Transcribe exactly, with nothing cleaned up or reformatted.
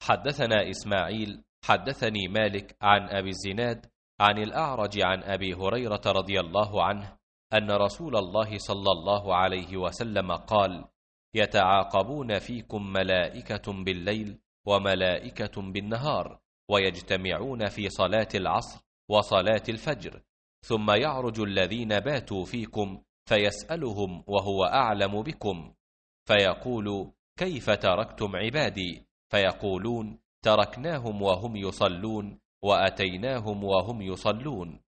حدثنا إسماعيل حدثني مالك عن أبي الزناد عن الأعرج عن أبي هريرة رضي الله عنه أن رسول الله صلى الله عليه وسلم قال: يتعاقبون فيكم ملائكة بالليل وملائكة بالنهار، ويجتمعون في صلاة العصر وصلاة الفجر، ثم يعرج الذين باتوا فيكم فيسألهم وهو أعلم بكم، فيقول: كيف تركتم عبادي؟ فيقولون: تركناهم وهم يصلون وأتيناهم وهم يصلون.